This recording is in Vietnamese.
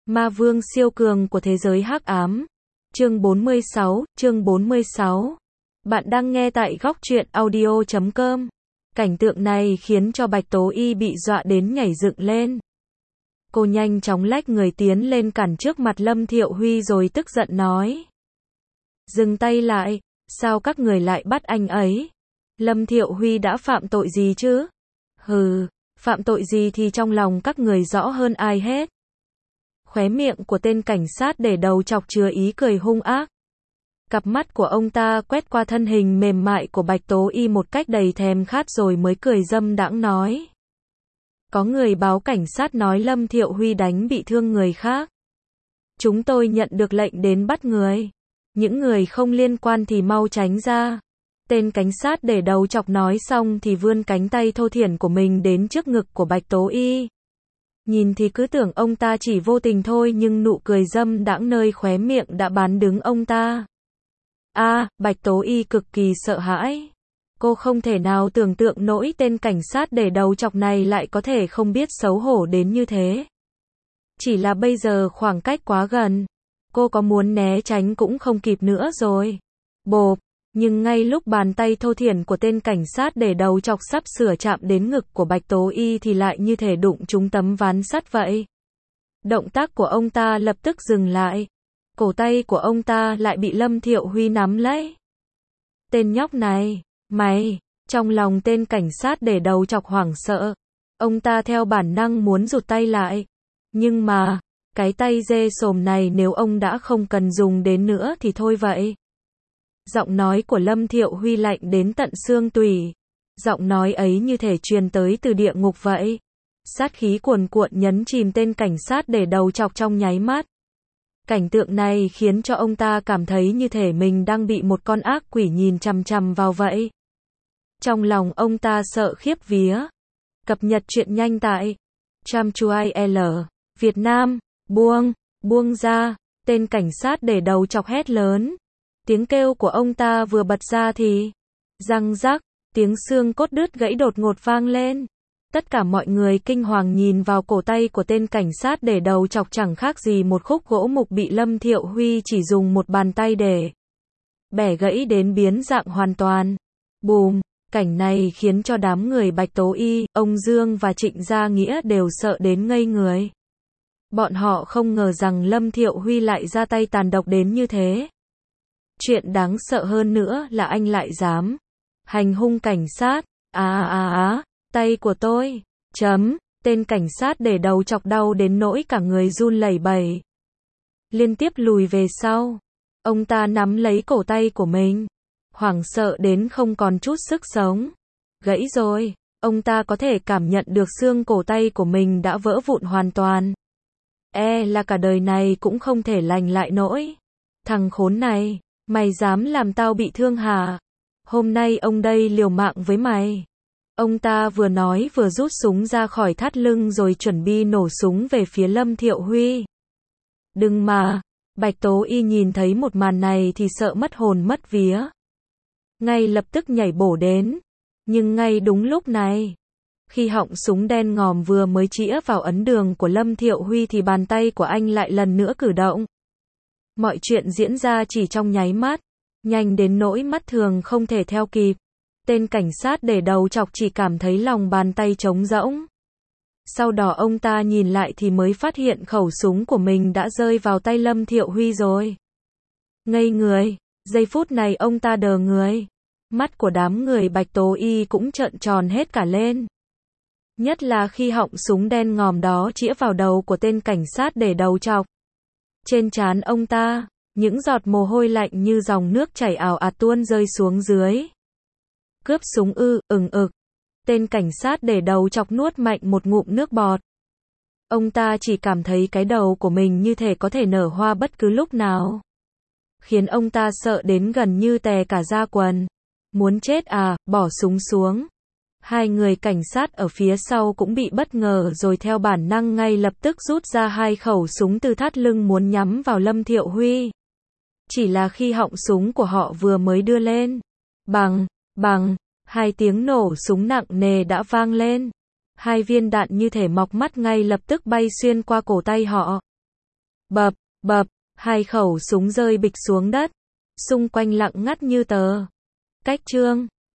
Ma vương siêu cường của thế giới hắc ám. Chương 46. Bạn đang nghe tại góc truyện audio.com. Cảnh tượng này khiến cho Bạch Tố Y bị dọa đến nhảy dựng lên. Cô nhanh chóng lách người tiến lên cản trước mặt Lâm Thiệu Huy rồi tức giận nói. Dừng tay lại, sao các người lại bắt anh ấy? Lâm Thiệu Huy đã phạm tội gì chứ? Hừ, phạm tội gì thì trong lòng các người rõ hơn ai hết. Khóe miệng của tên cảnh sát để đầu chọc chứa ý cười hung ác. Cặp mắt của ông ta quét qua thân hình mềm mại của Bạch Tố Y một cách đầy thèm khát rồi mới cười dâm đãng nói. Có người báo cảnh sát nói Lâm Thiệu Huy đánh bị thương người khác. Chúng tôi nhận được lệnh đến bắt người. Những người không liên quan thì mau tránh ra. Tên cảnh sát để đầu chọc nói xong thì vươn cánh tay thô thiển của mình đến trước ngực của Bạch Tố Y. Nhìn thì cứ tưởng ông ta chỉ vô tình thôi nhưng nụ cười dâm đãng nơi khóe miệng đã bán đứng ông ta. Bạch Tố Y cực kỳ sợ hãi. Cô không thể nào tưởng tượng nổi tên cảnh sát để đầu chọc này lại có thể không biết xấu hổ đến như thế. Chỉ là bây giờ khoảng cách quá gần. Cô có muốn né tránh cũng không kịp nữa rồi. Bộp. Nhưng ngay lúc bàn tay thô thiển của tên cảnh sát để đầu chọc sắp sửa chạm đến ngực của Bạch Tố Y thì lại như thể đụng trúng tấm ván sắt vậy. Động tác của ông ta lập tức dừng lại. Cổ tay của ông ta lại bị Lâm Thiệu Huy nắm lấy. Tên nhóc này, mày, trong lòng tên cảnh sát để đầu chọc hoảng sợ. Ông ta theo bản năng muốn rụt tay lại. Nhưng mà, cái tay dê sồm này nếu ông đã không cần dùng đến nữa thì thôi vậy. Giọng nói của Lâm Thiệu Huy lạnh đến tận xương tủy. Giọng nói ấy như thể truyền tới từ địa ngục vậy. Sát khí cuồn cuộn nhấn chìm tên cảnh sát để đầu chọc trong nháy mắt. Cảnh tượng này khiến cho ông ta cảm thấy như thể mình đang bị một con ác quỷ nhìn chằm chằm vào vậy. Trong lòng ông ta sợ khiếp vía. Cập nhật truyện nhanh tại Tramchuil Việt Nam. Buông ra. Tên cảnh sát để đầu chọc hét lớn. Tiếng kêu của ông ta vừa bật ra thì răng rắc, tiếng xương cốt đứt gãy đột ngột vang lên. Tất cả mọi người kinh hoàng nhìn vào cổ tay của tên cảnh sát để đầu chọc chẳng khác gì một khúc gỗ mục bị Lâm Thiệu Huy chỉ dùng một bàn tay để bẻ gãy đến biến dạng hoàn toàn. Bùm, cảnh này khiến cho đám người Bạch Tố Y, ông Dương và Trịnh Gia Nghĩa đều sợ đến ngây người. Bọn họ không ngờ rằng Lâm Thiệu Huy lại ra tay tàn độc đến như thế. Chuyện đáng sợ hơn nữa là anh lại dám hành hung cảnh sát. Tay của tôi. Tên cảnh sát để đầu chọc đau đến nỗi cả người run lẩy bẩy. Liên tiếp lùi về sau. Ông ta nắm lấy cổ tay của mình. Hoảng sợ đến không còn chút sức sống. Gãy rồi. Ông ta có thể cảm nhận được xương cổ tay của mình đã vỡ vụn hoàn toàn. Là cả đời này cũng không thể lành lại nổi. Thằng khốn này. Mày dám làm tao bị thương hả? Hôm nay ông đây liều mạng với mày. Ông ta vừa nói vừa rút súng ra khỏi thắt lưng rồi chuẩn bị nổ súng về phía Lâm Thiệu Huy. Đừng mà. Bạch Tố Y nhìn thấy một màn này thì sợ mất hồn mất vía. Ngay lập tức nhảy bổ đến. Nhưng ngay đúng lúc này, khi họng súng đen ngòm vừa mới chĩa vào ấn đường của Lâm Thiệu Huy thì bàn tay của anh lại lần nữa cử động. Mọi chuyện diễn ra chỉ trong nháy mắt, nhanh đến nỗi mắt thường không thể theo kịp. Tên cảnh sát để đầu chọc chỉ cảm thấy lòng bàn tay trống rỗng. Sau đó ông ta nhìn lại thì mới phát hiện khẩu súng của mình đã rơi vào tay Lâm Thiệu Huy rồi. Ngây người, giây phút này ông ta đờ người. Mắt của đám người Bạch Tố Y cũng trợn tròn hết cả lên. Nhất là khi họng súng đen ngòm đó chĩa vào đầu của tên cảnh sát để đầu chọc. Trên trán ông ta, những giọt mồ hôi lạnh như dòng nước chảy ào ạt tuôn rơi xuống dưới. Cướp súng ực. Tên cảnh sát để đầu chọc nuốt mạnh một ngụm nước bọt. Ông ta chỉ cảm thấy cái đầu của mình như thể có thể nở hoa bất cứ lúc nào. Khiến ông ta sợ đến gần như tè cả da quần. Muốn chết à, bỏ súng xuống. Hai người cảnh sát ở phía sau cũng bị bất ngờ rồi theo bản năng ngay lập tức rút ra hai khẩu súng từ thắt lưng muốn nhắm vào Lâm Thiệu Huy. Chỉ là khi họng súng của họ vừa mới đưa lên. Bằng, hai tiếng nổ súng nặng nề đã vang lên. Hai viên đạn như thể mọc mắt ngay lập tức bay xuyên qua cổ tay họ. Bập, bập, hai khẩu súng rơi bịch xuống đất. Xung quanh lặng ngắt như tờ. Cách chương